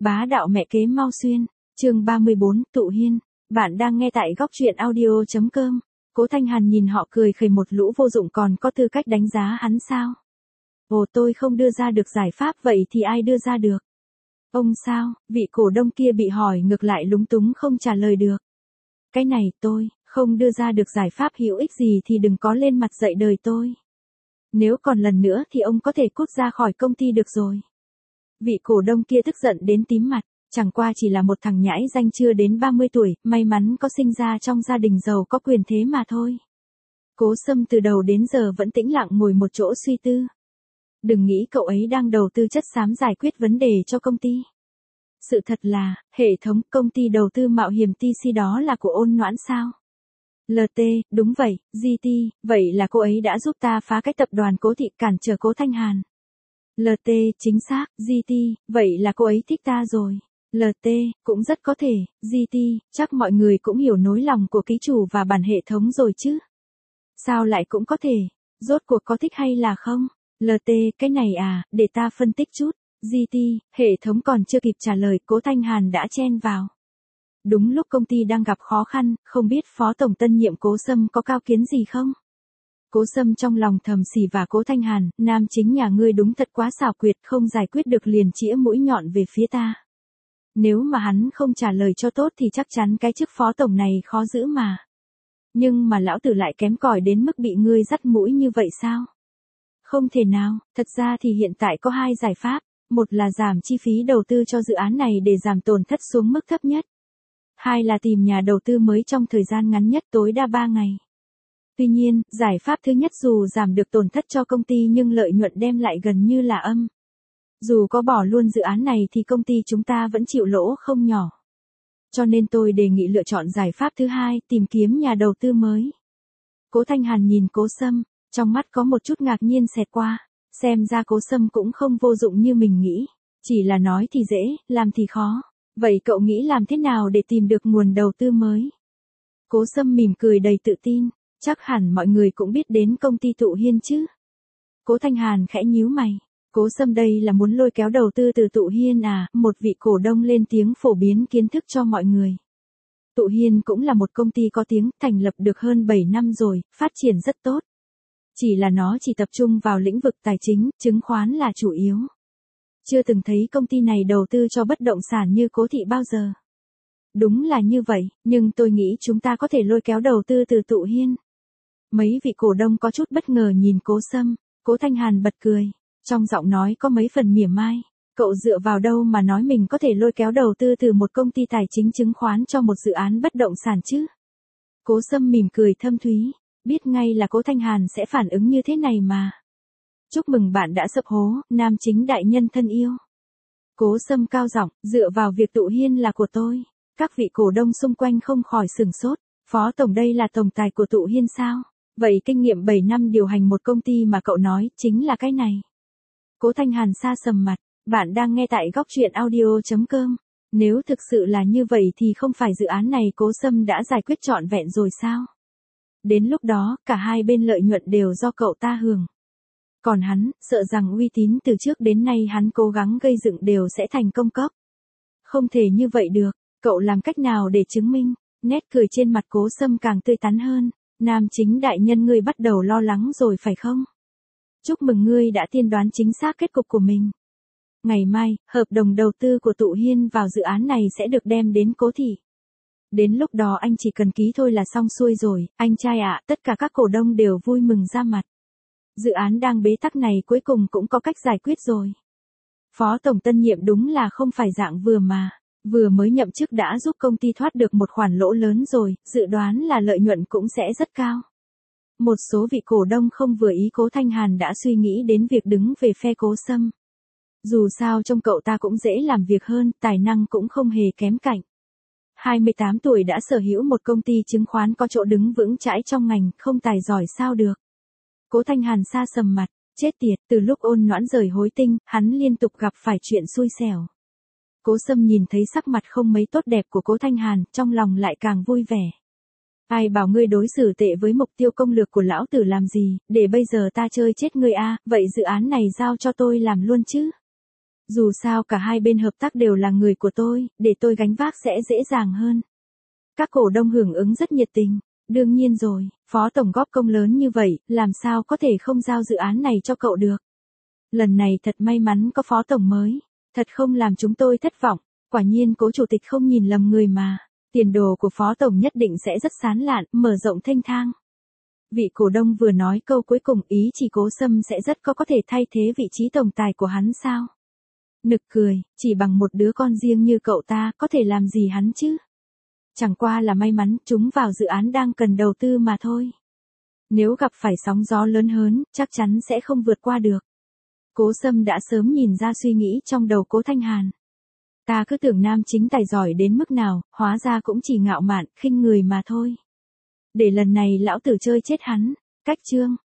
Bá đạo mẹ kế mau xuyên, chương 34, Tụ Hiên. Bạn đang nghe tại góc truyện audio.com. Cố Thanh Hàn nhìn họ cười khẩy một lũ vô dụng còn có tư cách đánh giá hắn sao? Ồ, tôi không đưa ra được giải pháp, vậy thì ai đưa ra được? Ông sao? Vị cổ đông kia bị hỏi ngược lại lúng túng không trả lời được. Cái này tôi không đưa ra được giải pháp hữu ích gì thì đừng có lên mặt dạy đời tôi. Nếu còn lần nữa thì ông có thể cút ra khỏi công ty được rồi. Vị cổ đông kia tức giận đến tím mặt, chẳng qua chỉ là một thằng nhãi danh chưa đến 30 tuổi, may mắn có sinh ra trong gia đình giàu có quyền thế mà thôi. Cố Sâm từ đầu đến giờ vẫn tĩnh lặng ngồi một chỗ suy tư. Đừng nghĩ cậu ấy đang đầu tư chất xám giải quyết vấn đề cho công ty. Sự thật là, hệ thống công ty đầu tư mạo hiểm TC đó là của Ôn Noãn sao? LT, đúng vậy, GT, vậy là cô ấy đã giúp ta phá cách tập đoàn Cố Thị cản trở Cố Thanh Hàn. LT, chính xác, GT, vậy là cô ấy thích ta rồi. LT, cũng rất có thể, GT, chắc mọi người cũng hiểu nỗi lòng của ký chủ và bản hệ thống rồi chứ. Sao lại cũng có thể, rốt cuộc có thích hay là không? LT, cái này à, để ta phân tích chút. GT, hệ thống còn chưa kịp trả lời, Cố Thanh Hàn đã chen vào. Đúng lúc công ty đang gặp khó khăn, không biết phó tổng tân nhiệm Cố Sâm có cao kiến gì không? Cố Sâm trong lòng thầm xỉ vả Cố Thanh Hàn, nam chính nhà ngươi đúng thật quá xảo quyệt, không giải quyết được liền chĩa mũi nhọn về phía ta. Nếu mà hắn không trả lời cho tốt thì chắc chắn cái chức phó tổng này khó giữ mà. Nhưng mà lão tử lại kém cỏi đến mức bị ngươi dắt mũi như vậy sao? Không thể nào, thật ra thì hiện tại có hai giải pháp, một là giảm chi phí đầu tư cho dự án này để giảm tổn thất xuống mức thấp nhất. Hai là tìm nhà đầu tư mới trong thời gian ngắn nhất tối đa 3 ngày. Tuy nhiên, giải pháp thứ nhất dù giảm được tổn thất cho công ty nhưng lợi nhuận đem lại gần như là âm. Dù có bỏ luôn dự án này thì công ty chúng ta vẫn chịu lỗ không nhỏ. Cho nên tôi đề nghị lựa chọn giải pháp thứ hai, tìm kiếm nhà đầu tư mới. Cố Thanh Hàn nhìn Cố Sâm, trong mắt có một chút ngạc nhiên xẹt qua, xem ra Cố Sâm cũng không vô dụng như mình nghĩ. Chỉ là nói thì dễ, làm thì khó. Vậy cậu nghĩ làm thế nào để tìm được nguồn đầu tư mới? Cố Sâm mỉm cười đầy tự tin. Chắc hẳn mọi người cũng biết đến công ty Tụ Hiên chứ. Cố Thanh Hàn khẽ nhíu mày. Cố Sâm đây là muốn lôi kéo đầu tư từ Tụ Hiên à? Một vị cổ đông lên tiếng phổ biến kiến thức cho mọi người. Tụ Hiên cũng là một công ty có tiếng, thành lập được hơn 7 năm rồi, phát triển rất tốt. Chỉ là nó chỉ tập trung vào lĩnh vực tài chính, chứng khoán là chủ yếu. Chưa từng thấy công ty này đầu tư cho bất động sản như Cố Thị bao giờ. Đúng là như vậy, nhưng tôi nghĩ chúng ta có thể lôi kéo đầu tư từ Tụ Hiên. Mấy vị cổ đông có chút bất ngờ nhìn Cố Sâm, Cố Thanh Hàn bật cười, trong giọng nói có mấy phần mỉa mai, cậu dựa vào đâu mà nói mình có thể lôi kéo đầu tư từ một công ty tài chính chứng khoán cho một dự án bất động sản chứ? Cố Sâm mỉm cười thâm thúy, biết ngay là Cố Thanh Hàn sẽ phản ứng như thế này mà. Chúc mừng bạn đã sập hố, nam chính đại nhân thân yêu. Cố Sâm cao giọng, dựa vào việc Tụ Hiên là của tôi. Các vị cổ đông xung quanh không khỏi sửng sốt, phó tổng đây là tổng tài của Tụ Hiên sao? Vậy kinh nghiệm 7 năm điều hành một công ty mà cậu nói chính là cái này. Cố Thanh Hàn sa sầm mặt, bạn đang nghe tại góc truyện audio.com. Nếu thực sự là như vậy thì không phải dự án này Cố Sâm đã giải quyết trọn vẹn rồi sao? Đến lúc đó, cả hai bên lợi nhuận đều do cậu ta hưởng. Còn hắn, sợ rằng uy tín từ trước đến nay hắn cố gắng gây dựng đều sẽ thành công cốc. Không thể như vậy được, cậu làm cách nào để chứng minh? Nét cười trên mặt Cố Sâm càng tươi tắn hơn. Nam chính đại nhân ngươi bắt đầu lo lắng rồi phải không? Chúc mừng ngươi đã tiên đoán chính xác kết cục của mình. Ngày mai, hợp đồng đầu tư của Tụ Hiên vào dự án này sẽ được đem đến Cố Thị. Đến lúc đó anh chỉ cần ký thôi là xong xuôi rồi, anh trai ạ, tất cả các cổ đông đều vui mừng ra mặt. Dự án đang bế tắc này cuối cùng cũng có cách giải quyết rồi. Phó tổng tân nhiệm đúng là không phải dạng vừa mà. Vừa mới nhậm chức đã giúp công ty thoát được một khoản lỗ lớn rồi, dự đoán là lợi nhuận cũng sẽ rất cao. Một số vị cổ đông không vừa ý Cố Thanh Hàn đã suy nghĩ đến việc đứng về phe Cố Sâm. Dù sao trông cậu ta cũng dễ làm việc hơn, tài năng cũng không hề kém cạnh. 28 tuổi đã sở hữu một công ty chứng khoán có chỗ đứng vững chãi trong ngành, không tài giỏi sao được. Cố Thanh Hàn sa sầm mặt, chết tiệt, từ lúc Ôn Noãn rời Hối Tinh, hắn liên tục gặp phải chuyện xui xẻo. Cố Sâm nhìn thấy sắc mặt không mấy tốt đẹp của Cố Thanh Hàn, trong lòng lại càng vui vẻ. Ai bảo ngươi đối xử tệ với mục tiêu công lược của lão tử làm gì, để bây giờ ta chơi chết ngươi a, vậy dự án này giao cho tôi làm luôn chứ. Dù sao cả hai bên hợp tác đều là người của tôi, để tôi gánh vác sẽ dễ dàng hơn. Các cổ đông hưởng ứng rất nhiệt tình. Đương nhiên rồi, phó tổng góp công lớn như vậy, làm sao có thể không giao dự án này cho cậu được. Lần này thật may mắn có phó tổng mới. Thật không làm chúng tôi thất vọng. Quả nhiên cố chủ tịch không nhìn lầm người mà. Tiền đồ của phó tổng nhất định sẽ rất sáng lạn, mở rộng thênh thang. Vị cổ đông vừa nói câu cuối cùng, ý chỉ Cố Sâm sẽ rất có thể thay thế vị trí tổng tài của hắn sao. Nực cười, chỉ bằng một đứa con riêng như cậu ta có thể làm gì hắn chứ. Chẳng qua là may mắn chúng vào dự án đang cần đầu tư mà thôi. Nếu gặp phải sóng gió lớn hơn, chắc chắn sẽ không vượt qua được. Cố Sâm đã sớm nhìn ra suy nghĩ trong đầu Cố Thanh Hàn. Ta cứ tưởng nam chính tài giỏi đến mức nào, hóa ra cũng chỉ ngạo mạn, khinh người mà thôi. Để lần này lão tử chơi chết hắn. Cách chương